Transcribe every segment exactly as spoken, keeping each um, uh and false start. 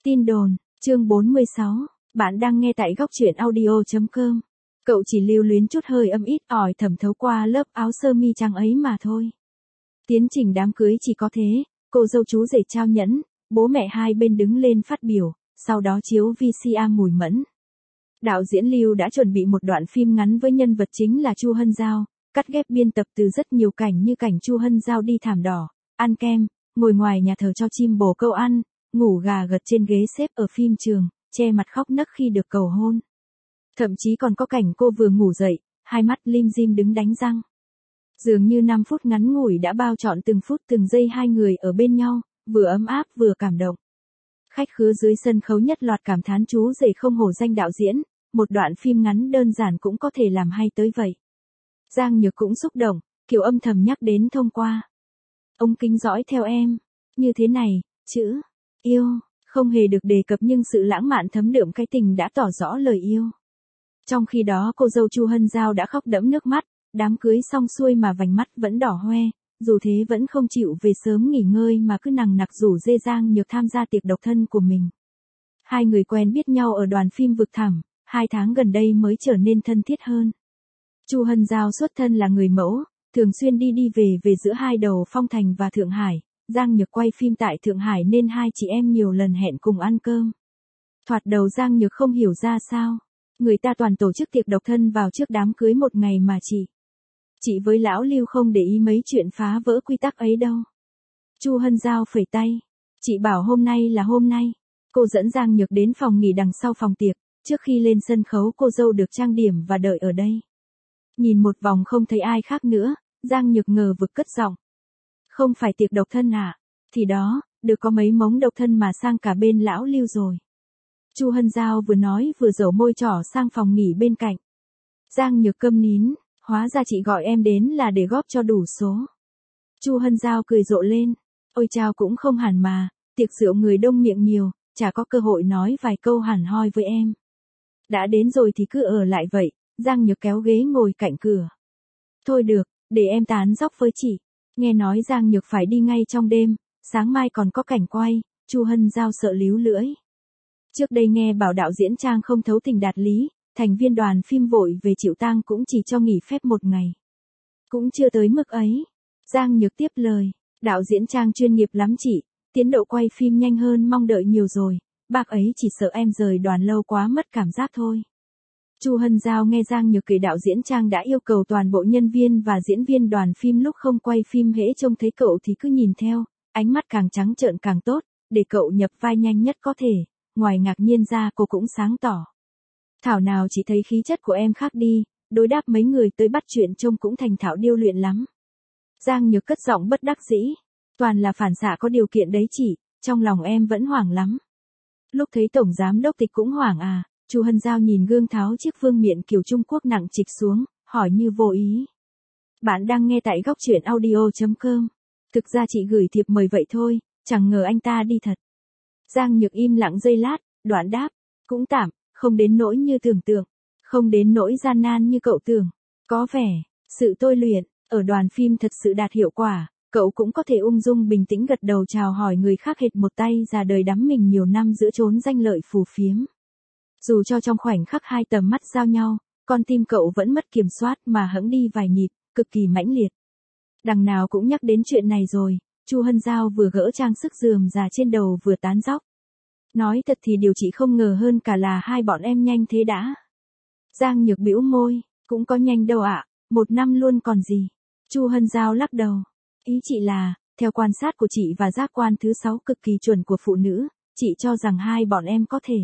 Tin đồn, chương bốn mươi sáu, bạn đang nghe tại góc truyện audio chấm com. Cậu chỉ lưu luyến chút hơi âm ít ỏi thẩm thấu qua lớp áo sơ mi trắng ấy mà thôi. Tiến trình đám cưới chỉ có thế, cô dâu chú rể trao nhẫn, bố mẹ hai bên đứng lên phát biểu, sau đó chiếu vê xê a mùi mẫn. Đạo diễn Lưu đã chuẩn bị một đoạn phim ngắn với nhân vật chính là Chu Hân Giao, cắt ghép biên tập từ rất nhiều cảnh như cảnh Chu Hân Giao đi thảm đỏ, ăn kem, ngồi ngoài nhà thờ cho chim bồ câu ăn, ngủ gà gật trên ghế xếp ở phim trường, che mặt khóc nấc khi được cầu hôn. Thậm chí còn có cảnh cô vừa ngủ dậy, hai mắt lim dim đứng đánh răng. Dường như năm phút ngắn ngủi đã bao trọn từng phút từng giây hai người ở bên nhau, vừa ấm áp vừa cảm động. Khách khứa dưới sân khấu nhất loạt cảm thán chú rể không hổ danh đạo diễn, một đoạn phim ngắn đơn giản cũng có thể làm hay tới vậy. Giang Nhược cũng xúc động, kiểu âm thầm nhắc đến thông qua. Ông kính dõi theo em, như thế này, chữ yêu, không hề được đề cập nhưng sự lãng mạn thấm đượm cái tình đã tỏ rõ lời yêu. Trong khi đó cô dâu Chu Hân Giao đã khóc đẫm nước mắt, đám cưới xong xuôi mà vành mắt vẫn đỏ hoe, dù thế vẫn không chịu về sớm nghỉ ngơi mà cứ nằng nặc rủ dê Giang Nhược tham gia tiệc độc thân của mình. Hai người quen biết nhau ở đoàn phim Vực Thẳm, hai tháng gần đây mới trở nên thân thiết hơn. Chu Hân Giao xuất thân là người mẫu, thường xuyên đi đi về về giữa hai đầu Phong Thành và Thượng Hải. Giang Nhược quay phim tại Thượng Hải nên hai chị em nhiều lần hẹn cùng ăn cơm. Thoạt đầu Giang Nhược không hiểu ra sao, người ta toàn tổ chức tiệc độc thân vào trước đám cưới một ngày mà chị. Chị với lão Lưu không để ý mấy chuyện phá vỡ quy tắc ấy đâu. Chu Hân Giao phẩy tay, chị bảo hôm nay là hôm nay. Cô dẫn Giang Nhược đến phòng nghỉ đằng sau phòng tiệc, trước khi lên sân khấu cô dâu được trang điểm và đợi ở đây. Nhìn một vòng không thấy ai khác nữa, Giang Nhược ngờ vực cất giọng. Không phải tiệc độc thân à? Thì đó, được có mấy mống độc thân mà sang cả bên lão Lưu rồi. Chu Hân Giao vừa nói vừa giở môi trỏ sang phòng nghỉ bên cạnh. Giang Nhược câm nín, hóa ra chị gọi em đến là để góp cho đủ số. Chu Hân Giao cười rộ lên, ôi chao cũng không hẳn mà, tiệc rượu người đông miệng nhiều, chả có cơ hội nói vài câu hẳn hoi với em. Đã đến rồi thì cứ ở lại vậy, Giang Nhược kéo ghế ngồi cạnh cửa. Thôi được, để em tán dóc với chị. Nghe nói Giang Nhược phải đi ngay trong đêm, sáng mai còn có cảnh quay, Chu Hân Giao sợ líu lưỡi. Trước đây nghe bảo đạo diễn Trang không thấu tình đạt lý, thành viên đoàn phim vội về chịu tang cũng chỉ cho nghỉ phép một ngày. Cũng chưa tới mức ấy. Giang Nhược tiếp lời, đạo diễn Trang chuyên nghiệp lắm chị, tiến độ quay phim nhanh hơn mong đợi nhiều rồi, bác ấy chỉ sợ em rời đoàn lâu quá mất cảm giác thôi. Chu Hân Giao nghe Giang Nhược kể đạo diễn Trang đã yêu cầu toàn bộ nhân viên và diễn viên đoàn phim lúc không quay phim hễ trông thấy cậu thì cứ nhìn theo, ánh mắt càng trắng trợn càng tốt, để cậu nhập vai nhanh nhất có thể, ngoài ngạc nhiên ra cô cũng sáng tỏ. Thảo nào chỉ thấy khí chất của em khác đi, đối đáp mấy người tới bắt chuyện trông cũng thành thạo điêu luyện lắm. Giang Nhược cất giọng bất đắc dĩ, toàn là phản xạ có điều kiện đấy chị, trong lòng em vẫn hoảng lắm. Lúc thấy tổng giám đốc Tịch cũng hoảng à? Chu Hân Giao nhìn gương tháo chiếc vương miện kiểu Trung Quốc nặng trịch xuống, hỏi như vô ý. Bạn đang nghe tại góc truyện audio chấm com. Thực ra chị gửi thiệp mời vậy thôi, chẳng ngờ anh ta đi thật. Giang Nhược im lặng giây lát, đoạn đáp, cũng tạm, không đến nỗi như tưởng tượng, không đến nỗi gian nan như cậu tưởng. Có vẻ, sự tôi luyện, ở đoàn phim thật sự đạt hiệu quả, cậu cũng có thể ung dung bình tĩnh gật đầu chào hỏi người khác hệt một tay già đời đắm mình nhiều năm giữa chốn danh lợi phù phiếm. Dù cho trong khoảnh khắc hai tầm mắt giao nhau, con tim cậu vẫn mất kiểm soát mà hững đi vài nhịp, cực kỳ mãnh liệt. Đằng nào cũng nhắc đến chuyện này rồi, Chu Hân Giao vừa gỡ trang sức rườm rà trên đầu vừa tán dóc. Nói thật thì điều chị không ngờ hơn cả là hai bọn em nhanh thế đã. Giang Nhược bĩu môi, cũng có nhanh đâu ạ, một năm luôn còn gì. Chu Hân Giao lắc đầu. Ý chị là, theo quan sát của chị và giác quan thứ sáu cực kỳ chuẩn của phụ nữ, chị cho rằng hai bọn em có thể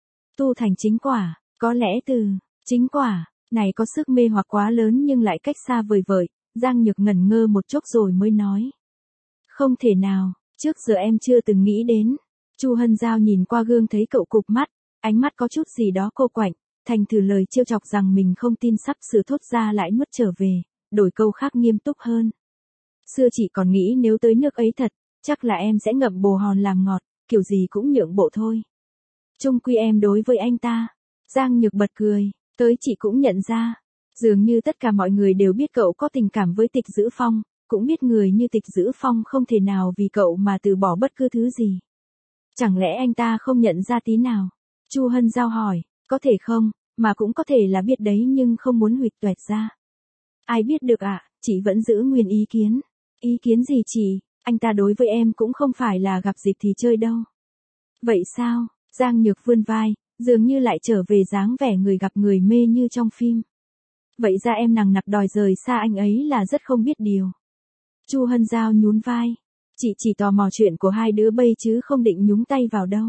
tu thành chính quả, có lẽ từ chính quả này có sức mê hoặc quá lớn nhưng lại cách xa vời vợi. Giang Nhược ngẩn ngơ một chốc rồi mới nói. Không thể nào, trước giờ em chưa từng nghĩ đến. Chu Hân Giao nhìn qua gương thấy cậu cụp mắt, ánh mắt có chút gì đó cô quạnh, thành thử lời trêu chọc rằng mình không tin sắp sửa thốt ra lại nuốt trở về, đổi câu khác nghiêm túc hơn. Xưa chỉ còn nghĩ nếu tới nước ấy thật, chắc là em sẽ ngậm bồ hòn làm ngọt, kiểu gì cũng nhượng bộ thôi. Chung quy em đối với anh ta. Giang Nhược bật cười, tới chị cũng nhận ra. Dường như tất cả mọi người đều biết cậu có tình cảm với Tịch Dữ Phong, cũng biết người như Tịch Dữ Phong không thể nào vì cậu mà từ bỏ bất cứ thứ gì. Chẳng lẽ anh ta không nhận ra tí nào? Chu Hân Giao hỏi, có thể không, mà cũng có thể là biết đấy nhưng không muốn huỵch toẹt ra. Ai biết được ạ, à, chị vẫn giữ nguyên ý kiến. Ý kiến gì chị, anh ta đối với em cũng không phải là gặp dịp thì chơi đâu. Vậy sao, Giang Nhược vươn vai, dường như lại trở về dáng vẻ người gặp người mê như trong phim. Vậy ra em nằng nặc đòi rời xa anh ấy là rất không biết điều. Chu Hân Giao nhún vai, chị chỉ tò mò chuyện của hai đứa bây chứ không định nhúng tay vào đâu.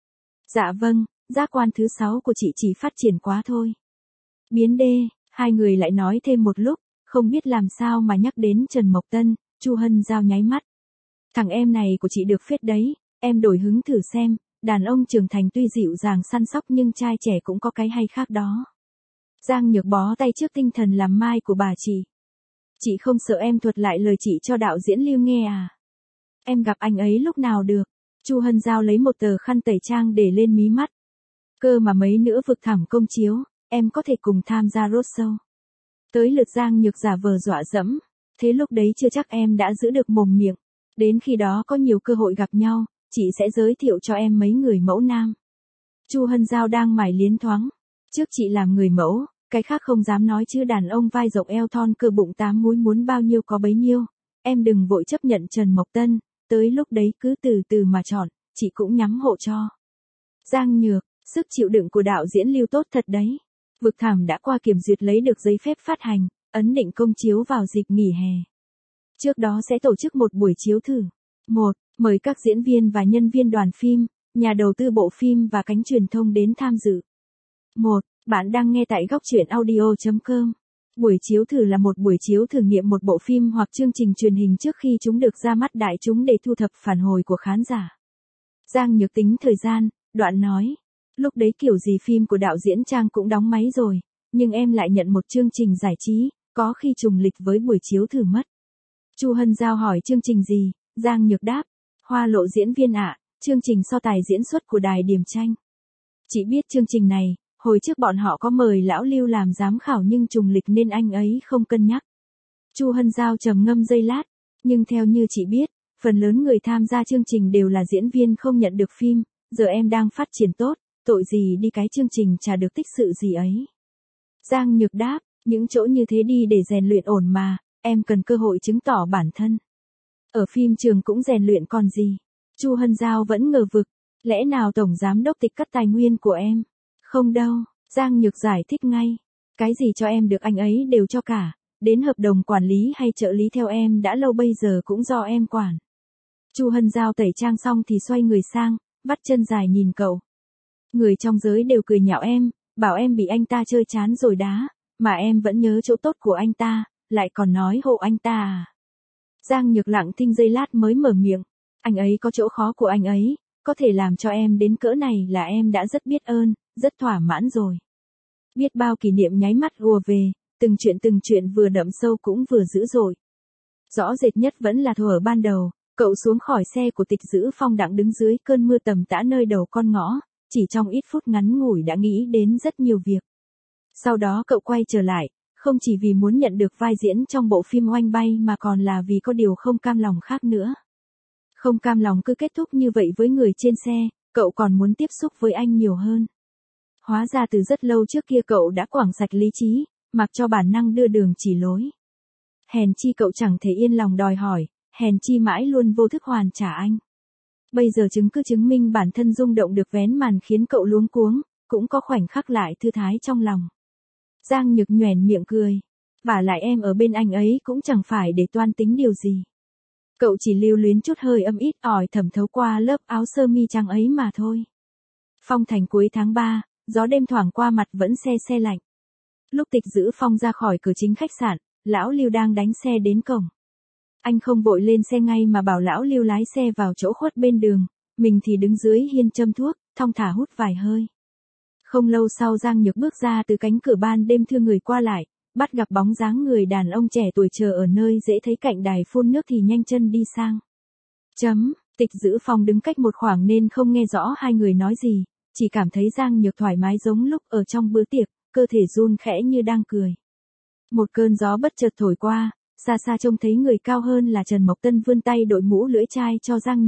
Dạ vâng, giác quan thứ sáu của chị chỉ phát triển quá thôi. Biến đê, hai người lại nói thêm một lúc, không biết làm sao mà nhắc đến Trần Mộc Tân, Chu Hân Giao nháy mắt. Thằng em này của chị được phết đấy, em đổi hứng thử xem, đàn ông trưởng thành tuy dịu dàng săn sóc nhưng trai trẻ cũng có cái hay khác đó. Giang Nhược bó tay trước tinh thần làm mai của bà chị. Chị không sợ em thuật lại lời chị cho đạo diễn Lưu nghe à? Em gặp anh ấy lúc nào được? Chu Hân Giao lấy một tờ khăn tẩy trang để lên mí mắt. Cơ mà mấy nữa vực thẳm công chiếu, em có thể cùng tham gia roadshow. Tới lượt Giang Nhược giả vờ dọa dẫm, thế lúc đấy chưa chắc em đã giữ được mồm miệng. Đến khi đó có nhiều cơ hội gặp nhau, chị sẽ giới thiệu cho em mấy người mẫu nam. Chu Hân Giao đang mải liến thoáng. Trước chị làm người mẫu, cái khác không dám nói chứ đàn ông vai rộng eo thon cơ bụng tám múi muốn bao nhiêu có bấy nhiêu. Em đừng vội chấp nhận Trần Mộc Tân, tới lúc đấy cứ từ từ mà chọn, chị cũng nhắm hộ cho. Giang Nhược, sức chịu đựng của đạo diễn Lưu tốt thật đấy. Vực thẳm đã qua kiểm duyệt lấy được giấy phép phát hành, ấn định công chiếu vào dịp nghỉ hè. Trước đó sẽ tổ chức một buổi chiếu thử. một. Mời các diễn viên và nhân viên đoàn phim, nhà đầu tư bộ phim và cánh truyền thông đến tham dự. một. Bạn đang nghe tại góc truyện audio chấm com. Buổi chiếu thử là một buổi chiếu thử nghiệm một bộ phim hoặc chương trình truyền hình trước khi chúng được ra mắt đại chúng để thu thập phản hồi của khán giả. Giang Nhược tính thời gian, đoạn nói. Lúc đấy kiểu gì phim của đạo diễn Trang cũng đóng máy rồi, nhưng em lại nhận một chương trình giải trí, có khi trùng lịch với buổi chiếu thử mất. Chu Hân Giao hỏi chương trình gì, Giang Nhược đáp. Hoa lộ diễn viên ạ, à, chương trình so tài diễn xuất của đài Điểm Tranh. Chị biết chương trình này, hồi trước bọn họ có mời lão Lưu làm giám khảo nhưng trùng lịch nên anh ấy không cân nhắc. Chu Hân Giao trầm ngâm giây lát, nhưng theo như chị biết, phần lớn người tham gia chương trình đều là diễn viên không nhận được phim, giờ em đang phát triển tốt, tội gì đi cái chương trình chả được tích sự gì ấy. Giang Nhược đáp, những chỗ như thế đi để rèn luyện ổn mà, em cần cơ hội chứng tỏ bản thân. Ở phim trường cũng rèn luyện còn gì. Chu Hân Giao vẫn ngờ vực, lẽ nào tổng giám đốc tịch cắt tài nguyên của em? Không đâu, Giang Nhược giải thích ngay. Cái gì cho em được anh ấy đều cho cả, đến hợp đồng quản lý hay trợ lý theo em đã lâu bây giờ cũng do em quản. Chu Hân Giao tẩy trang xong thì xoay người sang, vắt chân dài nhìn cậu. Người trong giới đều cười nhạo em, bảo em bị anh ta chơi chán rồi đá, mà em vẫn nhớ chỗ tốt của anh ta, lại còn nói hộ anh ta à. Giang Nhược lặng thinh giây lát mới mở miệng, anh ấy có chỗ khó của anh ấy, có thể làm cho em đến cỡ này là em đã rất biết ơn, rất thỏa mãn rồi. Biết bao kỷ niệm nháy mắt ùa về, từng chuyện từng chuyện vừa đậm sâu cũng vừa dữ dội. Rõ rệt nhất vẫn là thuở ban đầu, cậu xuống khỏi xe của Tịch Dữ Phong đặng đứng dưới cơn mưa tầm tã nơi đầu con ngõ, chỉ trong ít phút ngắn ngủi đã nghĩ đến rất nhiều việc. Sau đó cậu quay trở lại, không chỉ vì muốn nhận được vai diễn trong bộ phim Oanh Bay mà còn là vì có điều không cam lòng khác nữa. Không cam lòng cứ kết thúc như vậy với người trên xe, cậu còn muốn tiếp xúc với anh nhiều hơn. Hóa ra từ rất lâu trước kia cậu đã quảng sạch lý trí, mặc cho bản năng đưa đường chỉ lối. Hèn chi cậu chẳng thể yên lòng đòi hỏi, hèn chi mãi luôn vô thức hoàn trả anh. Bây giờ chứng cứ chứng minh bản thân rung động được vén màn khiến cậu luống cuống, cũng có khoảnh khắc lại thư thái trong lòng. Giang Nhược nhoẻn miệng cười. Vả lại em ở bên anh ấy cũng chẳng phải để toan tính điều gì. Cậu chỉ lưu luyến chút hơi âm ít ỏi thẩm thấu qua lớp áo sơ mi trắng ấy mà thôi. Phong thành cuối tháng ba, gió đêm thoảng qua mặt vẫn se se lạnh. Lúc Tịch Dữ Phong ra khỏi cửa chính khách sạn, lão Lưu đang đánh xe đến cổng. Anh không vội lên xe ngay mà bảo lão Lưu lái xe vào chỗ khuất bên đường, mình thì đứng dưới hiên châm thuốc, thong thả hút vài hơi. Không lâu sau Giang Nhược bước ra từ cánh cửa ban đêm thưa người qua lại, bắt gặp bóng dáng người đàn ông trẻ tuổi chờ ở nơi dễ thấy cạnh đài phun nước thì nhanh chân đi sang. Chấm, Tịch Dữ Phong đứng cách một khoảng nên không nghe rõ hai người nói gì, chỉ cảm thấy Giang Nhược thoải mái giống lúc ở trong bữa tiệc, cơ thể run khẽ như đang cười. Một cơn gió bất chợt thổi qua, xa xa trông thấy người cao hơn là Trần Mộc Tân vươn tay đội mũ lưỡi chai cho Giang Nhược,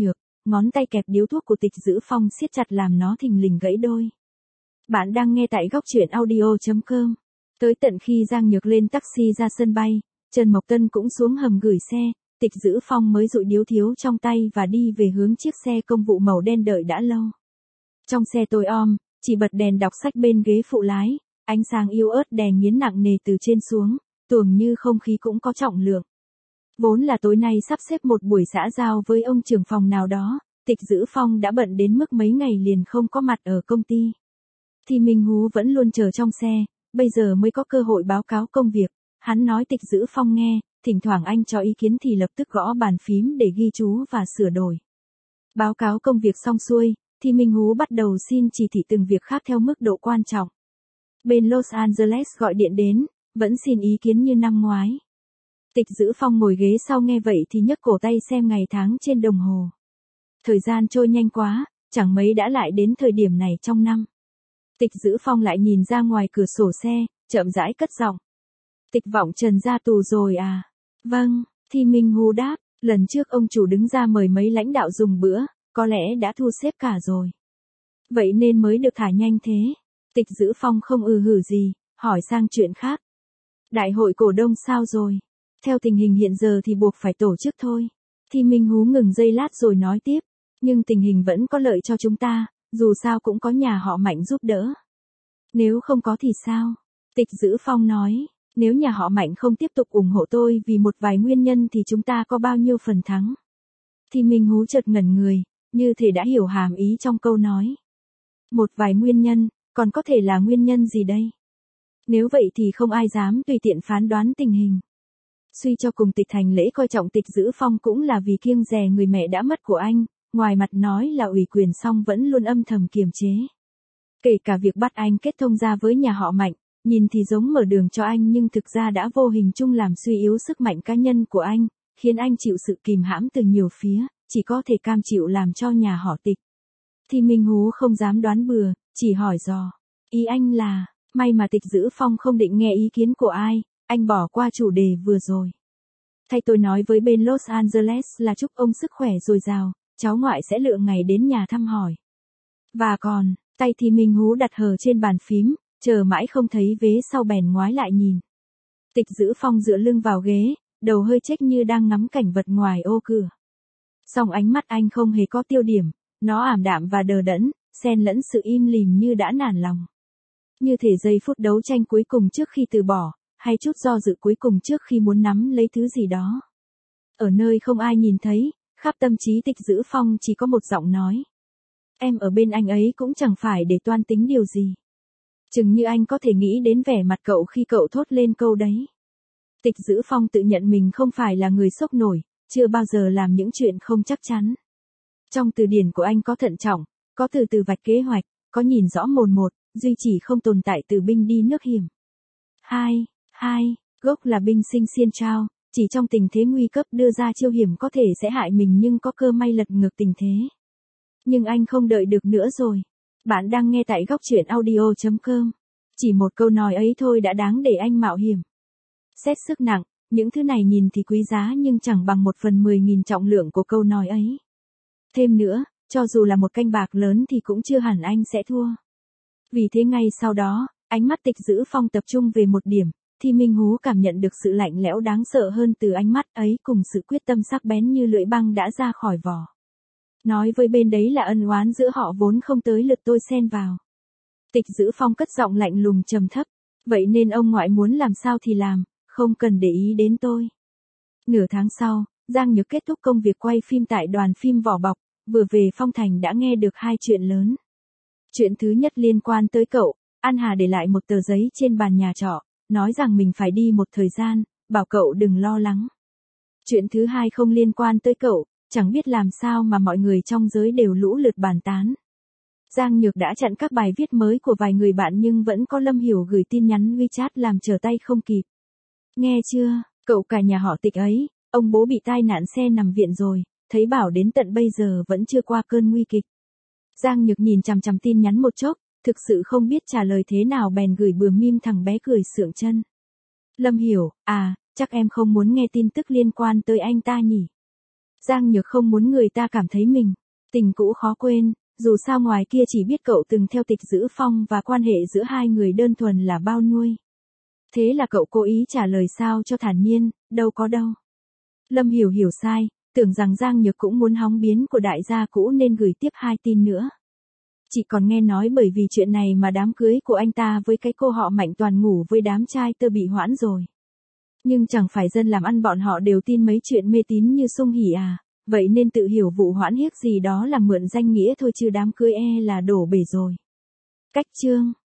ngón tay kẹp điếu thuốc của Tịch Dữ Phong siết chặt làm nó thình lình gãy đôi. Bạn đang nghe tại góc truyện audio.com. Tới tận khi Giang Nhược lên taxi ra sân bay, Trần Mộc Tân cũng xuống hầm gửi xe, Tịch Dữ Phong mới dụi điếu thiếu trong tay và đi về hướng chiếc xe công vụ màu đen đợi đã lâu. Trong xe tối om, chỉ bật đèn đọc sách bên ghế phụ lái, ánh sáng yếu ớt đè nghiến nặng nề từ trên xuống, tưởng như không khí cũng có trọng lượng. Vốn là tối nay sắp xếp một buổi xã giao với ông trưởng phòng nào đó, Tịch Dữ Phong đã bận đến mức mấy ngày liền không có mặt ở công ty. Thì Minh Hú vẫn luôn chờ trong xe, bây giờ mới có cơ hội báo cáo công việc, hắn nói Tịch Dữ Phong nghe, thỉnh thoảng anh cho ý kiến thì lập tức gõ bàn phím để ghi chú và sửa đổi. Báo cáo công việc xong xuôi, thì Minh Hú bắt đầu xin chỉ thị từng việc khác theo mức độ quan trọng. Bên Los Angeles gọi điện đến, vẫn xin ý kiến như năm ngoái. Tịch Dữ Phong ngồi ghế sau nghe vậy thì nhấc cổ tay xem ngày tháng trên đồng hồ. Thời gian trôi nhanh quá, chẳng mấy đã lại đến thời điểm này trong năm. Tịch Dữ Phong lại nhìn ra ngoài cửa sổ xe, chậm rãi cất giọng. Tịch Vọng Trần ra tù rồi à? Vâng, thì Minh Hú đáp, lần trước ông chủ đứng ra mời mấy lãnh đạo dùng bữa, có lẽ đã thu xếp cả rồi. Vậy nên mới được thả nhanh thế. Tịch Dữ Phong không ừ hử gì, hỏi sang chuyện khác. Đại hội cổ đông sao rồi? Theo tình hình hiện giờ thì buộc phải tổ chức thôi. Thì Minh Hú ngừng giây lát rồi nói tiếp. Nhưng tình hình vẫn có lợi cho chúng ta, dù sao cũng có nhà họ Mạnh giúp đỡ. Nếu không có thì sao? Tịch Dữ Phong nói, nếu nhà họ Mạnh không tiếp tục ủng hộ tôi vì một vài nguyên nhân thì chúng ta có bao nhiêu phần thắng? Thì Minh Hú chợt ngẩn người, như thể đã hiểu hàm ý trong câu nói. Một vài nguyên nhân, còn có thể là nguyên nhân gì đây? Nếu vậy thì không ai dám tùy tiện phán đoán tình hình. Suy cho cùng Tịch Thành Lễ coi trọng Tịch Dữ Phong cũng là vì kiêng dè người mẹ đã mất của anh, ngoài mặt nói là ủy quyền song vẫn luôn âm thầm kiềm chế. Kể cả việc bắt anh kết thông ra với nhà họ Mạnh, nhìn thì giống mở đường cho anh nhưng thực ra đã vô hình chung làm suy yếu sức mạnh cá nhân của anh, khiến anh chịu sự kìm hãm từ nhiều phía, chỉ có thể cam chịu làm cho nhà họ Tịch. Thì Minh Hú không dám đoán bừa, chỉ hỏi dò. Ý anh là, may mà Tịch Dữ Phong không định nghe ý kiến của ai, anh bỏ qua chủ đề vừa rồi. Thay tôi nói với bên Los Angeles là chúc ông sức khỏe dồi dào, cháu ngoại sẽ lựa ngày đến nhà thăm hỏi. Và còn, tay thì Minh Hú đặt hờ trên bàn phím, chờ mãi không thấy vế sau bèn ngoái lại nhìn. Tịch Dữ Phong dựa lưng vào ghế, đầu hơi chếch như đang ngắm cảnh vật ngoài ô cửa. Song ánh mắt anh không hề có tiêu điểm, nó ảm đạm và đờ đẫn, xen lẫn sự im lìm như đã nản lòng. Như thể giây phút đấu tranh cuối cùng trước khi từ bỏ, hay chút do dự cuối cùng trước khi muốn nắm lấy thứ gì đó. Ở nơi không ai nhìn thấy, khắp tâm trí Tịch Dữ Phong chỉ có một giọng nói. Em ở bên anh ấy cũng chẳng phải để toan tính điều gì. Chừng như anh có thể nghĩ đến vẻ mặt cậu khi cậu thốt lên câu đấy. Tịch Dữ Phong tự nhận mình không phải là người sốc nổi, chưa bao giờ làm những chuyện không chắc chắn. Trong từ điển của anh có thận trọng, có từ từ vạch kế hoạch, có nhìn rõ mồn một, duy chỉ không tồn tại từ binh đi nước hiểm. Hai, hai, gốc là binh sinh xiên trao, chỉ trong tình thế nguy cấp đưa ra chiêu hiểm có thể sẽ hại mình nhưng có cơ may lật ngược tình thế. Nhưng anh không đợi được nữa rồi. Bạn đang nghe tại góc truyện audio.com. Chỉ một câu nói ấy thôi đã đáng để anh mạo hiểm. Xét sức nặng, những thứ này nhìn thì quý giá nhưng chẳng bằng một phần mười nghìn trọng lượng của câu nói ấy. Thêm nữa, cho dù là một canh bạc lớn thì cũng chưa hẳn anh sẽ thua. Vì thế ngay sau đó, ánh mắt Tịch Dữ Phong tập trung về một điểm, thì Minh Hú cảm nhận được sự lạnh lẽo đáng sợ hơn từ ánh mắt ấy cùng sự quyết tâm sắc bén như lưỡi băng đã ra khỏi vỏ. Nói với bên đấy là ân oán giữa họ vốn không tới lượt tôi xen vào. Tịch Dữ Phong cất giọng lạnh lùng trầm thấp. Vậy nên ông ngoại muốn làm sao thì làm, không cần để ý đến tôi. Nửa tháng sau, Giang Nhược kết thúc công việc quay phim tại đoàn phim Vỏ Bọc, vừa về Phong Thành đã nghe được hai chuyện lớn. Chuyện thứ nhất liên quan tới cậu, An Hà để lại một tờ giấy trên bàn nhà trọ, nói rằng mình phải đi một thời gian, bảo cậu đừng lo lắng. Chuyện thứ hai không liên quan tới cậu, chẳng biết làm sao mà mọi người trong giới đều lũ lượt bàn tán. Giang Nhược đã chặn các bài viết mới của vài người bạn nhưng vẫn có Lâm Hiểu gửi tin nhắn WeChat làm trở tay không kịp. Nghe chưa, cậu cả nhà họ Tịch ấy, ông bố bị tai nạn xe nằm viện rồi, thấy bảo đến tận bây giờ vẫn chưa qua cơn nguy kịch. Giang Nhược nhìn chằm chằm tin nhắn một chốc, thực sự không biết trả lời thế nào bèn gửi bừa meme thằng bé cười sượng chân. Lâm Hiểu, à, chắc em không muốn nghe tin tức liên quan tới anh ta nhỉ? Giang Nhược không muốn người ta cảm thấy mình Tình cũ khó quên, dù sao ngoài kia chỉ biết cậu từng theo Tịch Dữ Phong và quan hệ giữa hai người đơn thuần là bao nuôi. Thế là cậu cố ý trả lời sao cho thản nhiên, đâu có đâu. Lâm Hiểu hiểu sai, tưởng rằng Giang Nhược cũng muốn hóng biến của đại gia cũ nên gửi tiếp hai tin nữa. Chị còn nghe nói bởi vì chuyện này mà đám cưới của anh ta với cái cô họ Mạnh Toàn ngủ với đám trai tơ bị hoãn rồi. Nhưng chẳng phải dân làm ăn bọn họ đều tin mấy chuyện mê tín như Sung Hỉ à, vậy nên tự hiểu vụ hoãn hiếc gì đó là mượn danh nghĩa thôi chứ đám cưới e là đổ bể rồi. Cách chương